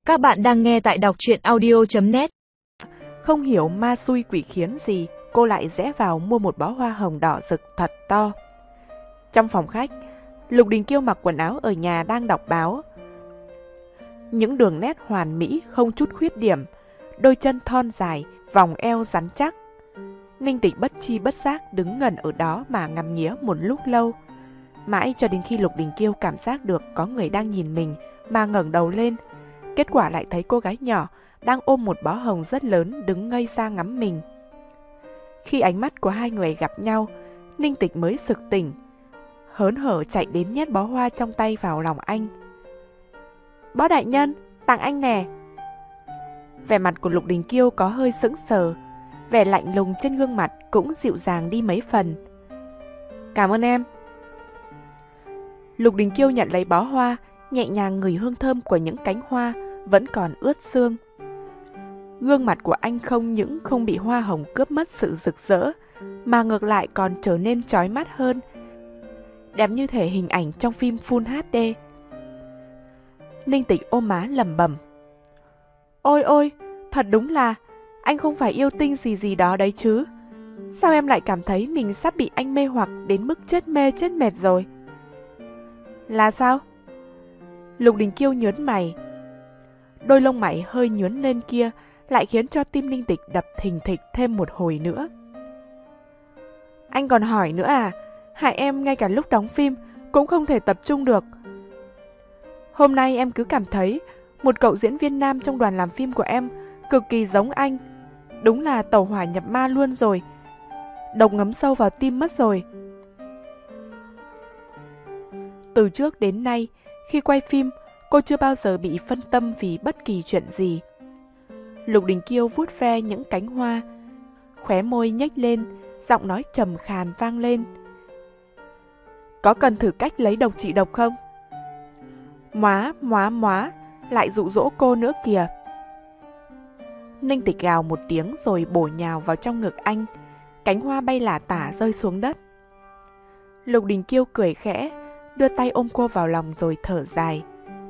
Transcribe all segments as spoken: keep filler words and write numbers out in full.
Các bạn đang nghe tại đọc truyện audio chấm net. Không hiểu ma xui quỷ khiến gì, cô lại rẽ vào mua một bó hoa hồng đỏ rực thật to. Trong phòng khách, Lục Đình Kiêu mặc quần áo ở nhà đang đọc báo. Những đường nét hoàn mỹ không chút khuyết điểm, đôi chân thon dài, vòng eo rắn chắc. Ninh Tịch bất chi bất giác đứng ngẩn ở đó mà ngắm nghía một lúc lâu. Mãi cho đến khi Lục Đình Kiêu cảm giác được có người đang nhìn mình mà ngẩng đầu lên. Kết quả lại thấy cô gái nhỏ đang ôm một bó hồng rất lớn đứng ngây ra ngắm mình. Khi ánh mắt của hai người gặp nhau, Ninh Tịch mới sực tỉnh, hớn hở chạy đến nhét bó hoa trong tay vào lòng anh. Bó đại nhân, tặng anh nè. Vẻ mặt của Lục Đình Kiêu có hơi sững sờ, vẻ lạnh lùng trên gương mặt cũng dịu dàng đi mấy phần. Cảm ơn em. Lục Đình Kiêu nhận lấy bó hoa, nhẹ nhàng ngửi hương thơm của những cánh hoa vẫn còn ướt sương. Gương mặt của anh không những không bị hoa hồng cướp mất sự rực rỡ, mà ngược lại còn trở nên chói mắt hơn, đẹp như thể hình ảnh trong phim Full hát đê. Ninh Tịch ôm má lẩm bẩm. Ôi ôi, thật đúng là anh không phải yêu tinh gì gì đó đấy chứ. Sao em lại cảm thấy mình sắp bị anh mê hoặc đến mức chết mê chết mệt rồi? Là sao? Lục Đình Kiêu nhớn mày. Đôi lông mày hơi nhướn lên kia lại khiến cho tim Ninh Tịch đập thình thịch thêm một hồi nữa. Anh còn hỏi nữa à? Hại em ngay cả lúc đóng phim cũng không thể tập trung được. Hôm nay em cứ cảm thấy một cậu diễn viên nam trong đoàn làm phim của em cực kỳ giống anh. Đúng là tẩu hỏa nhập ma luôn rồi. Độc ngấm sâu vào tim mất rồi. Từ trước đến nay, khi quay phim, cô chưa bao giờ bị phân tâm vì bất kỳ chuyện gì. Lục Đình Kiêu vuốt ve những cánh hoa, khóe môi nhếch lên, giọng nói trầm khàn vang lên. Có cần thử cách lấy độc trị độc không? Móa, móa, móa, lại dụ dỗ cô nữa kìa. Ninh Tịch gào một tiếng rồi bổ nhào vào trong ngực anh. Cánh hoa bay lả tả rơi xuống đất. Lục Đình Kiêu cười khẽ, đưa tay ôm cô vào lòng rồi thở dài.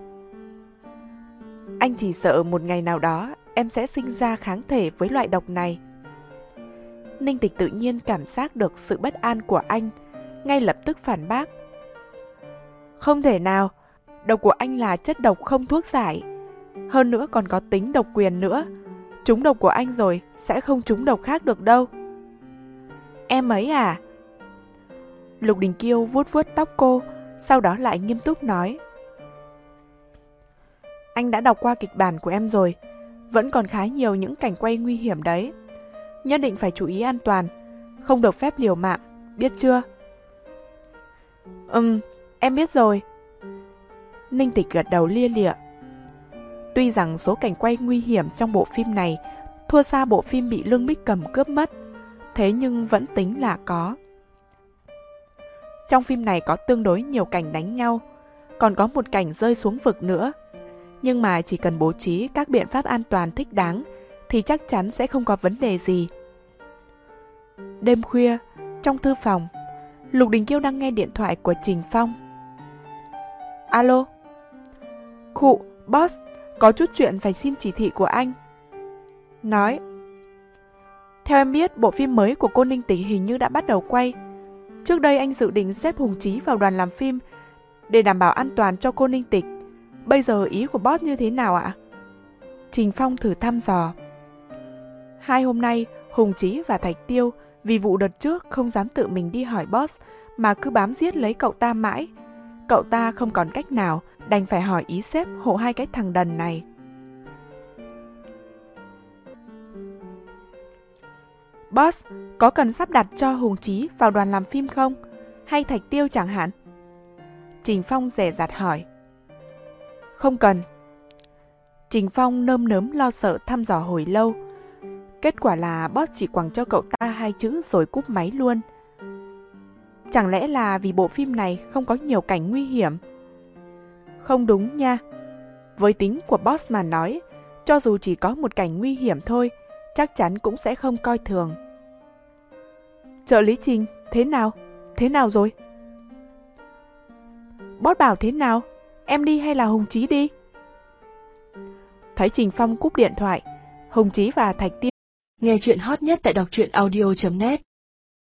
Anh chỉ sợ một ngày nào đó em sẽ sinh ra kháng thể với loại độc này. Ninh Tịch tự nhiên cảm giác được sự bất an của anh, ngay lập tức phản bác. Không thể nào, độc của anh là chất độc không thuốc giải. Hơn nữa còn có tính độc quyền nữa. Trúng độc của anh rồi sẽ không trúng độc khác được đâu. Em ấy à? Lục Đình Kiêu vuốt vuốt tóc cô, sau đó lại nghiêm túc nói. Anh đã đọc qua kịch bản của em rồi. Vẫn còn khá nhiều những cảnh quay nguy hiểm đấy. Nhất định phải chú ý an toàn, không được phép liều mạng, biết chưa? Ừm, em biết rồi. Ninh Tịch gật đầu lia lịa. Tuy rằng số cảnh quay nguy hiểm trong bộ phim này thua xa bộ phim bị Lương Bích Cầm cướp mất, thế nhưng vẫn tính là có. Trong phim này có tương đối nhiều cảnh đánh nhau, còn có một cảnh rơi xuống vực nữa. Nhưng mà chỉ cần bố trí các biện pháp an toàn thích đáng thì chắc chắn sẽ không có vấn đề gì. Đêm khuya, trong thư phòng, Lục Đình Kiêu đang nghe điện thoại của Trình Phong. Alo? Khụ, boss, có chút chuyện phải xin chỉ thị của anh. Nói. Theo em biết, bộ phim mới của cô Ninh Tịch hình như đã bắt đầu quay. Trước đây anh dự định xếp Hùng Chí vào đoàn làm phim để đảm bảo an toàn cho cô Ninh Tịch. Bây giờ ý của boss như thế nào ạ? Trình Phong thử thăm dò. Hai hôm nay, Hùng Chí và Thạch Tiêu vì vụ đợt trước không dám tự mình đi hỏi boss mà cứ bám giết lấy cậu ta mãi. Cậu ta không còn cách nào, đành phải hỏi ý sếp hộ hai cái thằng đần này. Boss, có cần sắp đặt cho Hùng Chí vào đoàn làm phim không? Hay Thạch Tiêu chẳng hạn? Trình Phong dè dặt hỏi. Không cần. Trình Phong nơm nớm lo sợ thăm dò hồi lâu. Kết quả là boss chỉ quẳng cho cậu ta hai chữ rồi cúp máy luôn. Chẳng lẽ là vì bộ phim này không có nhiều cảnh nguy hiểm? Không đúng nha. Với tính của boss mà nói, cho dù chỉ có một cảnh nguy hiểm thôi, chắc chắn cũng sẽ không coi thường. Trợ lý Trình, thế nào? Thế nào rồi? Boss bảo thế nào? Em đi hay là Hùng Chí đi? Thấy Trình Phong cúp điện thoại, Hùng Chí và Thạch Tiêu Nghe chuyện hot nhất tại đọc truyện audio chấm net